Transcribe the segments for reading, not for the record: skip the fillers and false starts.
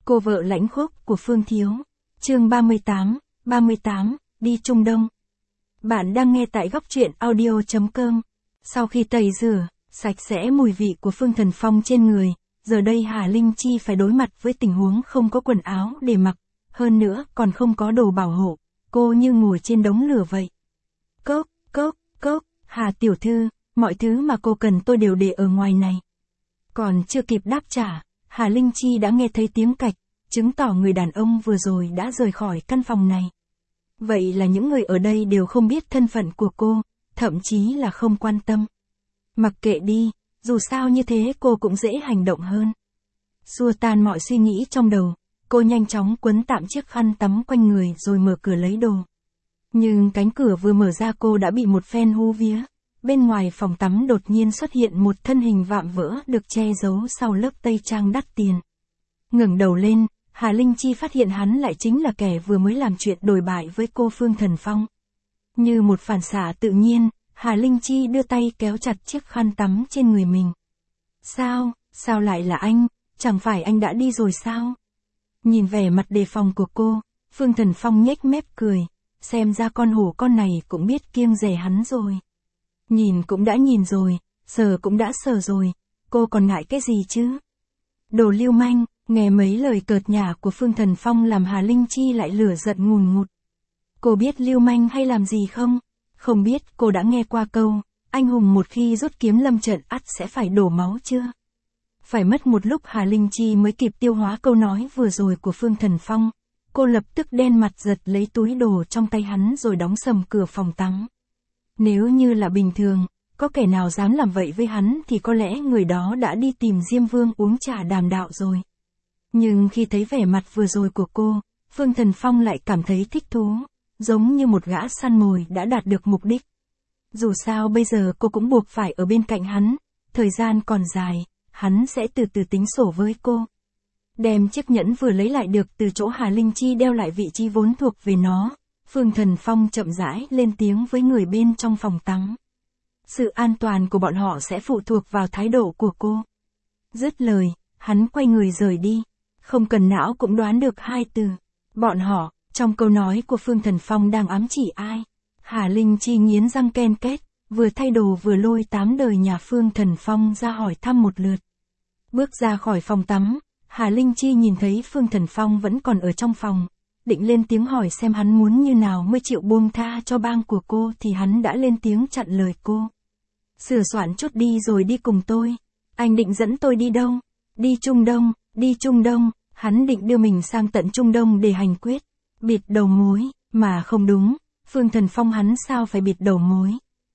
Cô vợ lãnh khốc của Phương Thiếu. Chương 38, đi Trung Đông. Bạn đang nghe tại góc truyện audio.com. Sau khi tẩy rửa, sạch sẽ mùi vị của Phương Thần Phong trên người, giờ đây Hà Linh Chi phải đối mặt với tình huống không có quần áo để mặc, hơn nữa còn không có đồ bảo hộ, cô như ngồi trên đống lửa vậy. Cốc, Hà tiểu thư, mọi thứ mà cô cần tôi đều để ở ngoài này. Còn chưa kịp đáp trả, Hà Linh Chi đã nghe thấy tiếng cạch, chứng tỏ người đàn ông vừa rồi đã rời khỏi căn phòng này. Vậy là những người ở đây đều không biết thân phận của cô, thậm chí là không quan tâm. Mặc kệ đi, dù sao như thế cô cũng dễ hành động hơn. Xua tan mọi suy nghĩ trong đầu, cô nhanh chóng quấn tạm chiếc khăn tắm quanh người rồi mở cửa lấy đồ. Nhưng cánh cửa vừa mở ra cô đã bị một phen hú vía. Bên ngoài phòng tắm đột nhiên xuất hiện một thân hình vạm vỡ được che giấu sau lớp tây trang đắt tiền. Ngẩng đầu lên, Hà Linh Chi phát hiện hắn lại chính là kẻ vừa mới làm chuyện đồi bại với cô Phương Thần Phong. Như một phản xạ tự nhiên, Hà Linh Chi đưa tay kéo chặt chiếc khăn tắm trên người mình. Sao lại là anh, chẳng phải anh đã đi rồi sao? Nhìn vẻ mặt đề phòng của cô, Phương Thần Phong nhếch mép cười, xem ra con hổ con này cũng biết kiêng dè hắn rồi. Nhìn cũng đã nhìn rồi, sờ cũng đã sờ rồi, cô còn ngại cái gì chứ? Đồ lưu manh, nghe mấy lời cợt nhả của Phương Thần Phong làm Hà Linh Chi lại lửa giận ngùn ngụt. Cô biết lưu manh hay làm gì không? Không biết cô đã nghe qua câu, anh hùng một khi rút kiếm lâm trận ắt sẽ phải đổ máu chưa? Phải mất một lúc Hà Linh Chi mới kịp tiêu hóa câu nói vừa rồi của Phương Thần Phong. Cô lập tức đen mặt giật lấy túi đồ trong tay hắn rồi đóng sầm cửa phòng tắm. Nếu như là bình thường, có kẻ nào dám làm vậy với hắn thì có lẽ người đó đã đi tìm Diêm Vương uống trà đàm đạo rồi. Nhưng khi thấy vẻ mặt vừa rồi của cô, Phương Thần Phong lại cảm thấy thích thú, giống như một gã săn mồi đã đạt được mục đích. Dù sao bây giờ cô cũng buộc phải ở bên cạnh hắn, thời gian còn dài, hắn sẽ từ từ tính sổ với cô. Đem chiếc nhẫn vừa lấy lại được từ chỗ Hà Linh Chi đeo lại vị trí vốn thuộc về nó, Phương Thần Phong chậm rãi lên tiếng với người bên trong phòng tắm. Sự an toàn của bọn họ sẽ phụ thuộc vào thái độ của cô. Dứt lời, hắn quay người rời đi, không cần não cũng đoán được hai từ. Bọn họ, trong câu nói của Phương Thần Phong đang ám chỉ ai? Hà Linh Chi nghiến răng ken két, vừa thay đồ vừa lôi 8 đời nhà Phương Thần Phong ra hỏi thăm một lượt. Bước ra khỏi phòng tắm, Hà Linh Chi nhìn thấy Phương Thần Phong vẫn còn ở trong phòng, định lên tiếng hỏi xem hắn muốn như nào mới chịu buông tha cho bang của cô thì hắn đã lên tiếng chặn lời cô. Sửa soạn chút đi rồi đi cùng tôi. Anh định dẫn tôi đi đâu? Đi Trung Đông, hắn định đưa mình sang tận Trung Đông để hành quyết. Bịt đầu mối, mà không đúng, Phương Thần Phong hắn sao phải bịt đầu mối.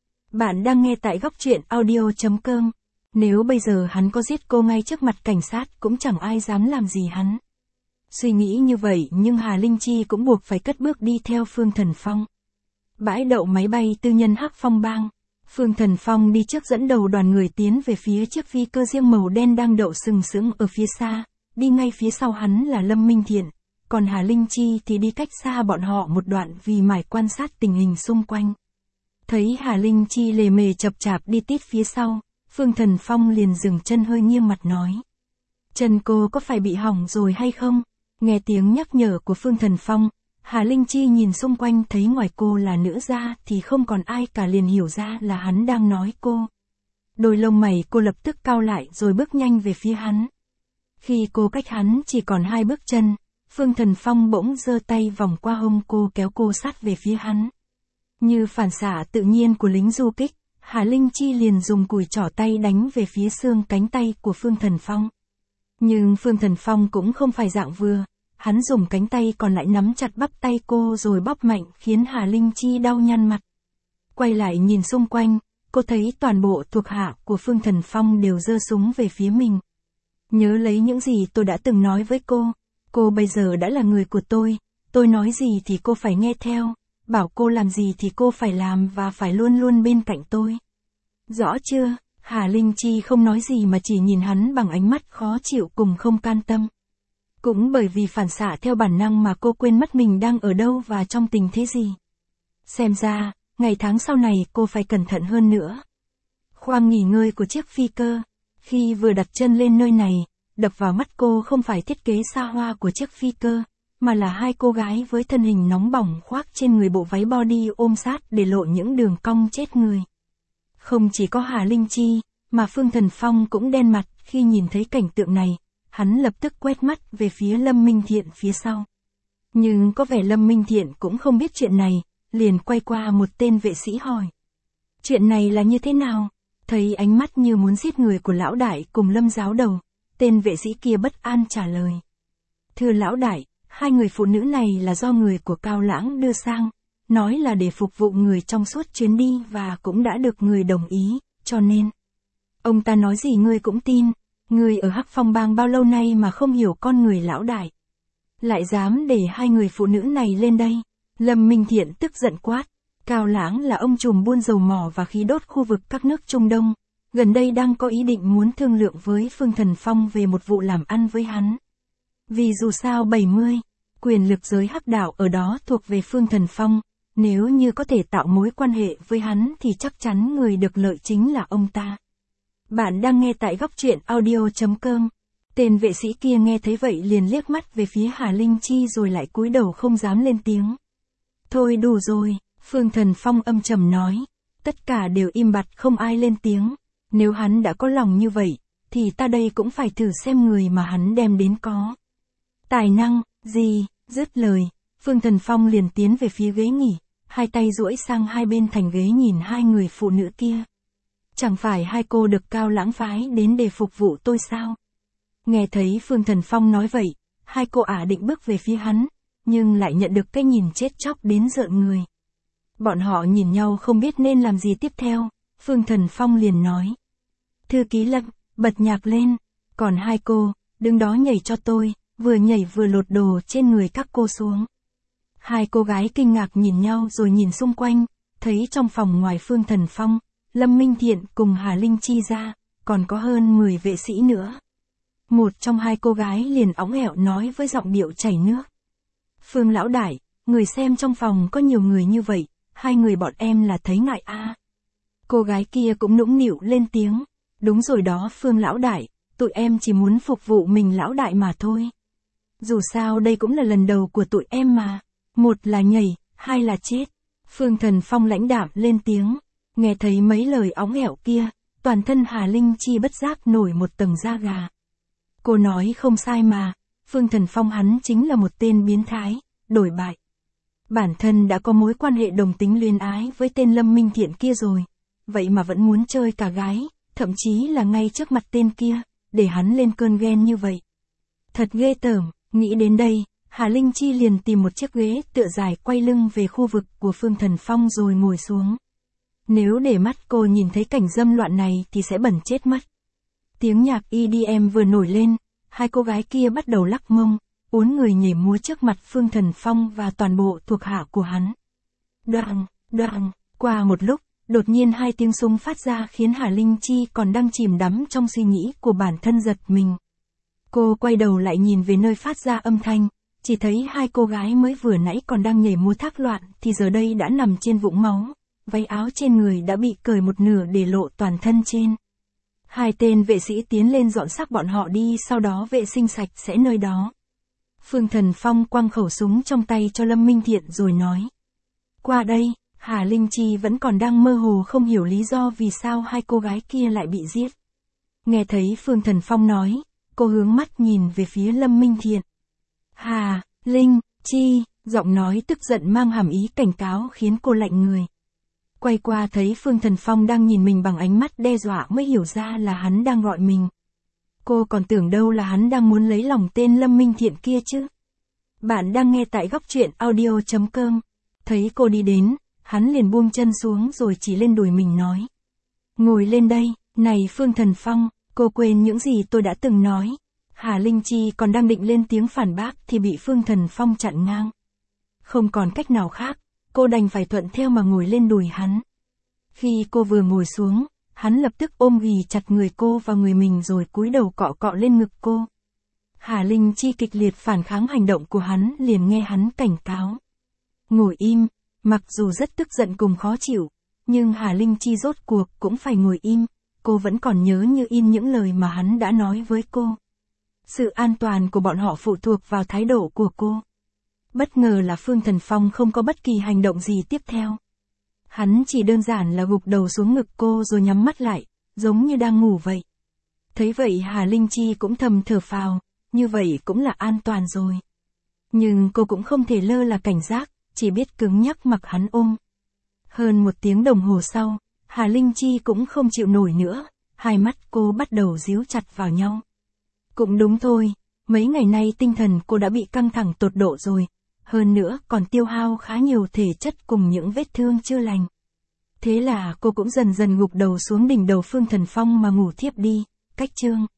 Bạn đang nghe tại góc truyện audio.com. Nếu bây giờ hắn có giết cô ngay trước mặt cảnh sát cũng chẳng ai dám làm gì hắn. Suy nghĩ như vậy nhưng Hà Linh Chi cũng buộc phải cất bước đi theo Phương Thần Phong. Bãi đậu máy bay tư nhân Hắc Phong Bang. Phương Thần Phong đi trước dẫn đầu đoàn người tiến về phía chiếc phi cơ riêng màu đen đang đậu sừng sững ở phía xa, đi ngay phía sau hắn là Lâm Minh Thiện, còn Hà Linh Chi thì đi cách xa bọn họ một đoạn vì mải quan sát tình hình xung quanh. Thấy Hà Linh Chi lề mề chập chạp đi tít phía sau, Phương Thần Phong liền dừng chân hơi nghiêng mặt nói. Chân cô có phải bị hỏng rồi hay không? Nghe tiếng nhắc nhở của Phương Thần Phong, Hà Linh Chi nhìn xung quanh thấy ngoài cô là nữ ra thì không còn ai cả liền hiểu ra là hắn đang nói cô. Đôi lông mày cô lập tức cau lại rồi bước nhanh về phía hắn. Khi cô cách hắn chỉ còn 2 bước chân, Phương Thần Phong bỗng giơ tay vòng qua hông cô kéo cô sát về phía hắn. Như phản xạ tự nhiên của lính du kích, Hà Linh Chi liền dùng cùi trỏ tay đánh về phía xương cánh tay của Phương Thần Phong. Nhưng Phương Thần Phong cũng không phải dạng vừa, hắn dùng cánh tay còn lại nắm chặt bắp tay cô rồi bóp mạnh khiến Hà Linh Chi đau nhăn mặt. Quay lại nhìn xung quanh, cô thấy toàn bộ thuộc hạ của Phương Thần Phong đều giơ súng về phía mình. Nhớ lấy những gì tôi đã từng nói với cô bây giờ đã là người của tôi nói gì thì cô phải nghe theo, bảo cô làm gì thì cô phải làm và phải luôn luôn bên cạnh tôi. Rõ chưa? Hà Linh Chi không nói gì mà chỉ nhìn hắn bằng ánh mắt khó chịu cùng không can tâm. Cũng bởi vì phản xạ theo bản năng mà cô quên mất mình đang ở đâu và trong tình thế gì. Xem ra, ngày tháng sau này cô phải cẩn thận hơn nữa. Khoang nghỉ ngơi của chiếc phi cơ. Khi vừa đặt chân lên nơi này, đập vào mắt cô không phải thiết kế xa hoa của chiếc phi cơ, mà là hai cô gái với thân hình nóng bỏng khoác trên người bộ váy body ôm sát để lộ những đường cong chết người. Không chỉ có Hà Linh Chi, mà Phương Thần Phong cũng đen mặt khi nhìn thấy cảnh tượng này, hắn lập tức quét mắt về phía Lâm Minh Thiện phía sau. Nhưng có vẻ Lâm Minh Thiện cũng không biết chuyện này, liền quay qua một tên vệ sĩ hỏi. Chuyện này là như thế nào? Thấy ánh mắt như muốn giết người của lão đại cùng Lâm giáo đầu, tên vệ sĩ kia bất an trả lời. Thưa lão đại, hai người phụ nữ này là do người của Cao Lãng đưa sang, nói là để phục vụ người trong suốt chuyến đi và cũng đã được người đồng ý, cho nên. Ông ta nói gì ngươi cũng tin, ngươi ở Hắc Phong Bang bao lâu nay mà không hiểu con người lão đại. Lại dám để hai người phụ nữ này lên đây. Lâm Minh Thiện tức giận quát. Cao Lãng là ông trùm buôn dầu mỏ và khí đốt khu vực các nước Trung Đông, gần đây đang có ý định muốn thương lượng với Phương Thần Phong về một vụ làm ăn với hắn. Vì dù sao 70, quyền lực giới hắc đạo ở đó thuộc về Phương Thần Phong, nếu như có thể tạo mối quan hệ với hắn thì chắc chắn người được lợi chính là ông ta. Bạn đang nghe tại góc truyện audio.com. Tên vệ sĩ kia nghe thấy vậy liền liếc mắt về phía Hà Linh Chi rồi lại cúi đầu không dám lên tiếng. Thôi đủ rồi, Phương Thần Phong âm trầm nói. Tất cả đều im bặt không ai lên tiếng. Nếu hắn đã có lòng như vậy, thì ta đây cũng phải thử xem người mà hắn đem đến có tài năng, gì, dứt lời. Phương Thần Phong liền tiến về phía ghế nghỉ, hai tay duỗi sang hai bên thành ghế nhìn hai người phụ nữ kia. Chẳng phải hai cô được Cao Lãng phái đến để phục vụ tôi sao? Nghe thấy Phương Thần Phong nói vậy, hai cô ả định bước về phía hắn, nhưng lại nhận được cái nhìn chết chóc đến rợn người. Bọn họ nhìn nhau không biết nên làm gì tiếp theo, Phương Thần Phong liền nói. Thư ký Lâm, bật nhạc lên, còn hai cô, đứng đó nhảy cho tôi, vừa nhảy vừa lột đồ trên người các cô xuống. Hai cô gái kinh ngạc nhìn nhau rồi nhìn xung quanh, thấy trong phòng ngoài Phương Thần Phong, Lâm Minh Thiện cùng Hà Linh Chi ra, còn có hơn 10 vệ sĩ nữa. Một trong hai cô gái liền óng ẻo nói với giọng điệu chảy nước. Phương lão đại, người xem trong phòng có nhiều người như vậy, hai người bọn em là thấy ngại a. Cô gái kia cũng nũng nịu lên tiếng. Đúng rồi đó Phương lão đại, tụi em chỉ muốn phục vụ mình lão đại mà thôi. Dù sao đây cũng là lần đầu của tụi em mà. Một là nhảy, hai là chết. Phương Thần Phong lãnh đạm lên tiếng. Nghe thấy mấy lời óng ẻo kia, toàn thân Hà Linh Chi bất giác nổi một tầng da gà. Cô nói không sai mà, Phương Thần Phong hắn chính là một tên biến thái, đổi bại. Bản thân đã có mối quan hệ đồng tính luyến ái với tên Lâm Minh Thiện kia rồi, vậy mà vẫn muốn chơi cả gái, thậm chí là ngay trước mặt tên kia, để hắn lên cơn ghen như vậy. Thật ghê tởm, nghĩ đến đây, Hà Linh Chi liền tìm một chiếc ghế tựa dài quay lưng về khu vực của Phương Thần Phong rồi ngồi xuống. Nếu để mắt cô nhìn thấy cảnh dâm loạn này thì sẽ bẩn chết mất. Tiếng nhạc EDM vừa nổi lên, hai cô gái kia bắt đầu lắc mông, uốn người nhảy múa trước mặt Phương Thần Phong và toàn bộ thuộc hạ của hắn. Đoàng, đoàng, qua một lúc, đột nhiên hai tiếng súng phát ra khiến Hà Linh Chi còn đang chìm đắm trong suy nghĩ của bản thân giật mình. Cô quay đầu lại nhìn về nơi phát ra âm thanh, chỉ thấy hai cô gái mới vừa nãy còn đang nhảy múa thác loạn thì giờ đây đã nằm trên vũng máu, váy áo trên người đã bị cởi một nửa để lộ toàn thân trên. Hai tên vệ sĩ tiến lên dọn xác bọn họ đi, sau đó vệ sinh sạch sẽ nơi đó. Phương Thần Phong quăng khẩu súng trong tay cho Lâm Minh Thiện rồi nói. Qua đây, Hà Linh Chi vẫn còn đang mơ hồ không hiểu lý do vì sao hai cô gái kia lại bị giết. Nghe thấy Phương Thần Phong nói, cô hướng mắt nhìn về phía Lâm Minh Thiện. Hà, Linh, Chi, giọng nói tức giận mang hàm ý cảnh cáo khiến cô lạnh người. Quay qua thấy Phương Thần Phong đang nhìn mình bằng ánh mắt đe dọa mới hiểu ra là hắn đang gọi mình. Cô còn tưởng đâu là hắn đang muốn lấy lòng tên Lâm Minh Thiện kia chứ. Bạn đang nghe tại góc truyện audio.com. Thấy cô đi đến, hắn liền buông chân xuống rồi chỉ lên đùi mình nói. Ngồi lên đây, này Phương Thần Phong, cô quên những gì tôi đã từng nói. Hà Linh Chi còn đang định lên tiếng phản bác thì bị Phương Thần Phong chặn ngang. Không còn cách nào khác, cô đành phải thuận theo mà ngồi lên đùi hắn. Khi cô vừa ngồi xuống, hắn lập tức ôm ghì chặt người cô vào người mình rồi cúi đầu cọ cọ lên ngực cô. Hà Linh Chi kịch liệt phản kháng hành động của hắn liền nghe hắn cảnh cáo. Ngồi im, mặc dù rất tức giận cùng khó chịu, nhưng Hà Linh Chi rốt cuộc cũng phải ngồi im, cô vẫn còn nhớ như in những lời mà hắn đã nói với cô. Sự an toàn của bọn họ phụ thuộc vào thái độ của cô. Bất ngờ là Phương Thần Phong không có bất kỳ hành động gì tiếp theo. Hắn chỉ đơn giản là gục đầu xuống ngực cô rồi nhắm mắt lại, giống như đang ngủ vậy. Thấy vậy Hà Linh Chi cũng thầm thở phào, như vậy cũng là an toàn rồi. Nhưng cô cũng không thể lơ là cảnh giác, chỉ biết cứng nhắc mặc hắn ôm. Hơn 1 tiếng đồng hồ sau, Hà Linh Chi cũng không chịu nổi nữa, hai mắt cô bắt đầu díu chặt vào nhau. Cũng đúng thôi, mấy ngày nay tinh thần cô đã bị căng thẳng tột độ rồi, hơn nữa còn tiêu hao khá nhiều thể chất cùng những vết thương chưa lành. Thế là cô cũng dần dần gục đầu xuống đỉnh đầu Phương Thần Phong mà ngủ thiếp đi. Cách chương